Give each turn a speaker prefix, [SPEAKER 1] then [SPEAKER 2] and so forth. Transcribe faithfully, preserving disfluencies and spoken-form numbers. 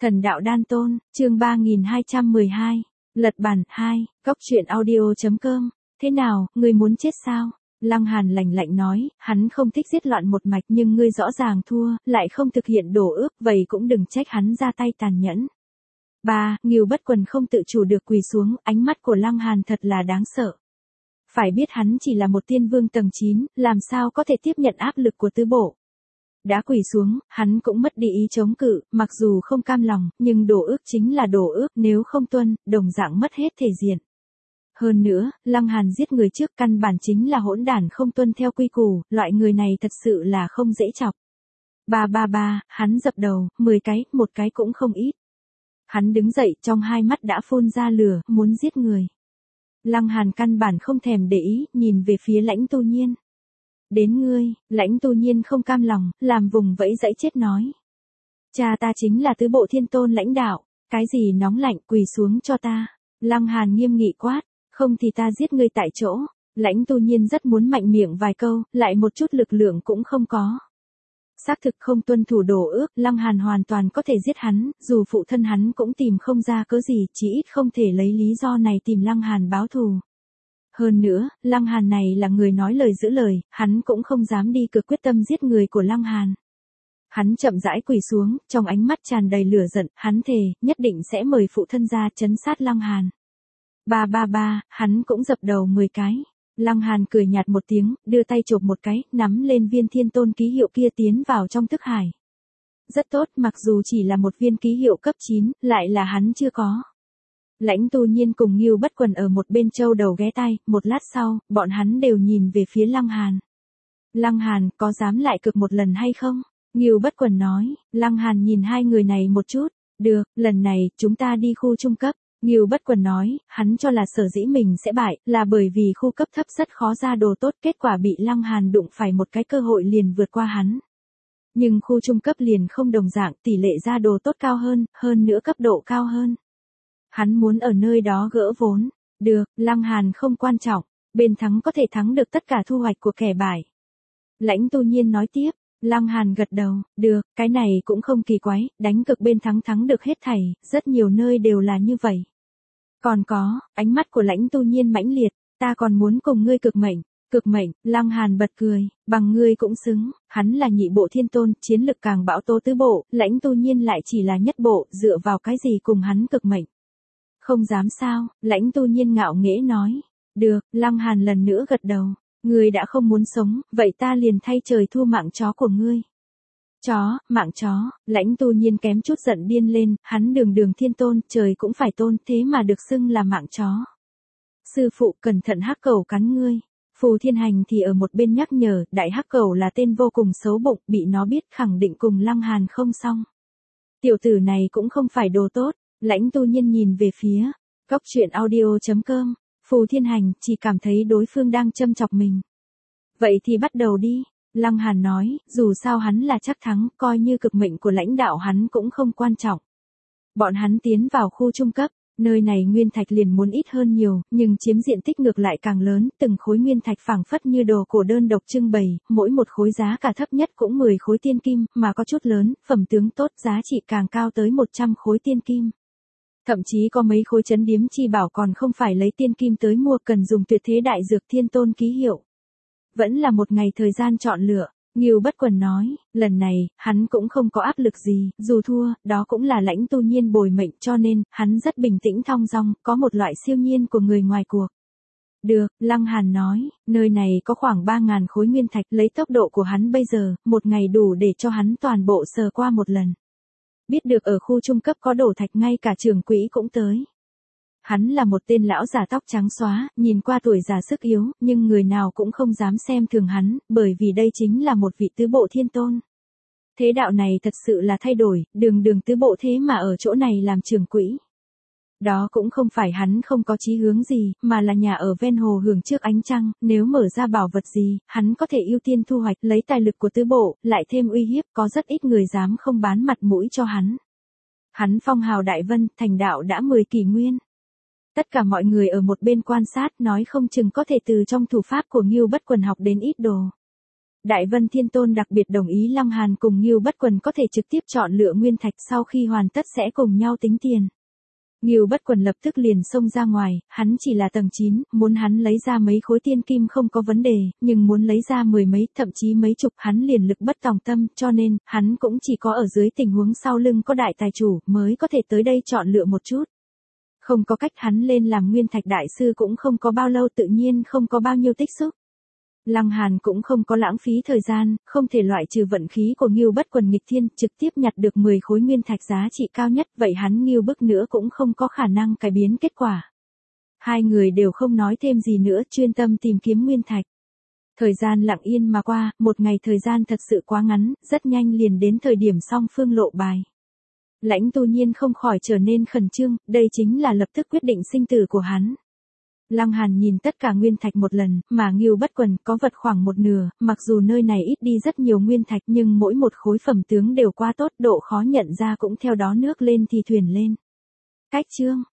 [SPEAKER 1] Thần đạo đan tôn, chương ba nghìn hai trăm mười hai. Lật bản hai, góc truyện audio chấm com. Thế nào, ngươi muốn chết sao? Lăng Hàn lạnh lạnh nói, hắn không thích giết loạn một mạch nhưng ngươi rõ ràng thua, lại không thực hiện đổ ước, vậy cũng đừng trách hắn ra tay tàn nhẫn. Ba, Ngưu Bất Quần không tự chủ được quỳ xuống, ánh mắt của Lăng Hàn thật là đáng sợ. Phải biết hắn chỉ là một tiên vương tầng chín, làm sao có thể tiếp nhận áp lực của tứ bộ. Đã quỳ xuống, hắn cũng mất đi ý chống cự, mặc dù không cam lòng, nhưng đổ ước chính là đổ ước, nếu không tuân, đồng dạng mất hết thể diện. Hơn nữa, Lăng Hàn giết người trước căn bản chính là hỗn đản không tuân theo quy củ, loại người này thật sự là không dễ chọc. Ba ba ba, hắn dập đầu, mười cái, một cái cũng không ít. Hắn đứng dậy, trong hai mắt đã phun ra lửa, muốn giết người. Lăng Hàn căn bản không thèm để ý, nhìn về phía Lãnh Tu Nhiên. Đến ngươi, Lãnh Tu Nhiên không cam lòng, làm vùng vẫy dãy chết nói. Cha ta chính là tứ bộ thiên tôn lãnh đạo, cái gì nóng lạnh quỳ xuống cho ta. Lăng Hàn nghiêm nghị quát, không thì ta giết ngươi tại chỗ. Lãnh Tu Nhiên rất muốn mạnh miệng vài câu, lại một chút lực lượng cũng không có. Xác thực không tuân thủ đổ ước, Lăng Hàn hoàn toàn có thể giết hắn, dù phụ thân hắn cũng tìm không ra cớ gì, chỉ ít không thể lấy lý do này tìm Lăng Hàn báo thù. Hơn nữa, Lăng Hàn này là người nói lời giữ lời, hắn cũng không dám đi cực quyết tâm giết người của Lăng Hàn. Hắn chậm rãi quỳ xuống, trong ánh mắt tràn đầy lửa giận, hắn thề, nhất định sẽ mời phụ thân ra trấn sát Lăng Hàn. Ba ba ba, hắn cũng dập đầu mười cái. Lăng Hàn cười nhạt một tiếng, đưa tay chộp một cái, nắm lên viên thiên tôn ký hiệu kia tiến vào trong thức hải. Rất tốt, mặc dù chỉ là một viên ký hiệu cấp chín, lại là hắn chưa có. Lãnh Tu Nhiên cùng Ngưu Bất Quần ở một bên châu đầu ghé tai, một lát sau, bọn hắn đều nhìn về phía Lăng Hàn. Lăng Hàn, có dám lại cực một lần hay không? Ngưu Bất Quần nói, Lăng Hàn nhìn hai người này một chút, được, lần này, chúng ta đi khu trung cấp. Ngưu Bất Quần nói, hắn cho là sở dĩ mình sẽ bại, là bởi vì khu cấp thấp rất khó ra đồ tốt, kết quả bị Lăng Hàn đụng phải một cái cơ hội liền vượt qua hắn. Nhưng khu trung cấp liền không đồng dạng, tỷ lệ ra đồ tốt cao hơn, hơn nữa cấp độ cao hơn. Hắn muốn ở nơi đó gỡ vốn. Được, Lăng Hàn không quan trọng, bên thắng có thể thắng được tất cả thu hoạch của kẻ bại. Lãnh Tu Nhiên nói tiếp, Lăng Hàn gật đầu, được, cái này cũng không kỳ quái, đánh cực bên thắng thắng được hết thảy, rất nhiều nơi đều là như vậy. Còn có, ánh mắt của Lãnh Tu Nhiên mãnh liệt, ta còn muốn cùng ngươi cực mệnh. Cực mệnh, Lăng Hàn bật cười, bằng ngươi cũng xứng, hắn là nhị bộ thiên tôn, chiến lực càng bão tố tứ bộ, Lãnh Tu Nhiên lại chỉ là nhất bộ, dựa vào cái gì cùng hắn cực mệnh. Không dám sao, Lãnh Tu Nhiên ngạo nghễ nói. Được, Lăng Hàn lần nữa gật đầu. Ngươi đã không muốn sống, vậy ta liền thay trời thu mạng chó của ngươi. Chó, mạng chó, Lãnh Tu Nhiên kém chút giận điên lên, hắn đường đường thiên tôn, trời cũng phải tôn, thế mà được xưng là mạng chó. Sư phụ cẩn thận hắc cẩu cắn ngươi. Phù Thiên Hành thì ở một bên nhắc nhở, đại hắc cẩu là tên vô cùng xấu bụng, bị nó biết khẳng định cùng Lăng Hàn không xong. Tiểu tử này cũng không phải đồ tốt. Lãnh Tu Nhiên nhìn về phía góc truyện audio chấm com, Phù Thiên Hành chỉ cảm thấy đối phương đang châm chọc mình. Vậy thì bắt đầu đi, Lăng Hàn nói, dù sao hắn là chắc thắng, coi như cực mệnh của lãnh đạo hắn cũng không quan trọng. Bọn hắn tiến vào khu trung cấp, nơi này nguyên thạch liền muốn ít hơn nhiều, nhưng chiếm diện tích ngược lại càng lớn, từng khối nguyên thạch phảng phất như đồ cổ đơn độc trưng bày, mỗi một khối giá cả thấp nhất cũng mười khối tiên kim, mà có chút lớn, phẩm tướng tốt giá trị càng cao tới một trăm khối tiên kim. Thậm chí có mấy khối chấn điếm chi bảo còn không phải lấy tiên kim tới mua, cần dùng tuyệt thế đại dược thiên tôn ký hiệu. Vẫn là một ngày thời gian chọn lựa, Ngưu Bất Quần nói, lần này, hắn cũng không có áp lực gì, dù thua, đó cũng là Lãnh Tu Nhiên bồi mệnh cho nên, hắn rất bình tĩnh thong dong, có một loại siêu nhiên của người ngoài cuộc. Được, Lăng Hàn nói, nơi này có khoảng ba ngàn khối nguyên thạch, lấy tốc độ của hắn bây giờ, một ngày đủ để cho hắn toàn bộ sờ qua một lần. Biết được ở khu trung cấp có đổ thạch ngay cả trưởng quỹ cũng tới. Hắn là một tên lão già tóc trắng xóa, nhìn qua tuổi già sức yếu, nhưng người nào cũng không dám xem thường hắn, bởi vì đây chính là một vị tứ bộ thiên tôn. Thế đạo này thật sự là thay đổi, đường đường tứ bộ thế mà ở chỗ này làm trưởng quỹ. Đó cũng không phải hắn không có chí hướng gì, mà là nhà ở ven hồ hưởng trước ánh trăng, nếu mở ra bảo vật gì, hắn có thể ưu tiên thu hoạch, lấy tài lực của tứ bộ, lại thêm uy hiếp, có rất ít người dám không bán mặt mũi cho hắn. Hắn phong hào đại vân, thành đạo đã mười kỷ nguyên. Tất cả mọi người ở một bên quan sát, nói không chừng có thể từ trong thủ pháp của Ngưu Bất Quần học đến ít đồ. Đại Vân Thiên Tôn đặc biệt đồng ý Lăng Hàn cùng Ngưu Bất Quần có thể trực tiếp chọn lựa nguyên thạch, sau khi hoàn tất sẽ cùng nhau tính tiền. Ngưu Bất Quần lập tức liền xông ra ngoài, hắn chỉ là tầng chín, muốn hắn lấy ra mấy khối tiên kim không có vấn đề, nhưng muốn lấy ra mười mấy, thậm chí mấy chục hắn liền lực bất tòng tâm, cho nên, hắn cũng chỉ có ở dưới tình huống sau lưng có đại tài chủ, mới có thể tới đây chọn lựa một chút. Không có cách, hắn lên làm nguyên thạch đại sư cũng không có bao lâu, tự nhiên không có bao nhiêu tích xúc. Lăng Hàn cũng không có lãng phí thời gian, không thể loại trừ vận khí của Ngưu Bất Quần nghịch thiên, trực tiếp nhặt được mười khối nguyên thạch giá trị cao nhất, vậy hắn Ngưu Bức nữa cũng không có khả năng cải biến kết quả. Hai người đều không nói thêm gì nữa, chuyên tâm tìm kiếm nguyên thạch. Thời gian lặng yên mà qua, một ngày thời gian thật sự quá ngắn, rất nhanh liền đến thời điểm song phương lộ bài. Lãnh Tu Nhiên không khỏi trở nên khẩn trương, đây chính là lập tức quyết định sinh tử của hắn. Lăng Hàn nhìn tất cả nguyên thạch một lần, mà Ngưu Bất Quần có vật khoảng một nửa, mặc dù nơi này ít đi rất nhiều nguyên thạch nhưng mỗi một khối phẩm tướng đều quá tốt, độ khó nhận ra cũng theo đó nước lên thì thuyền lên. Cách chương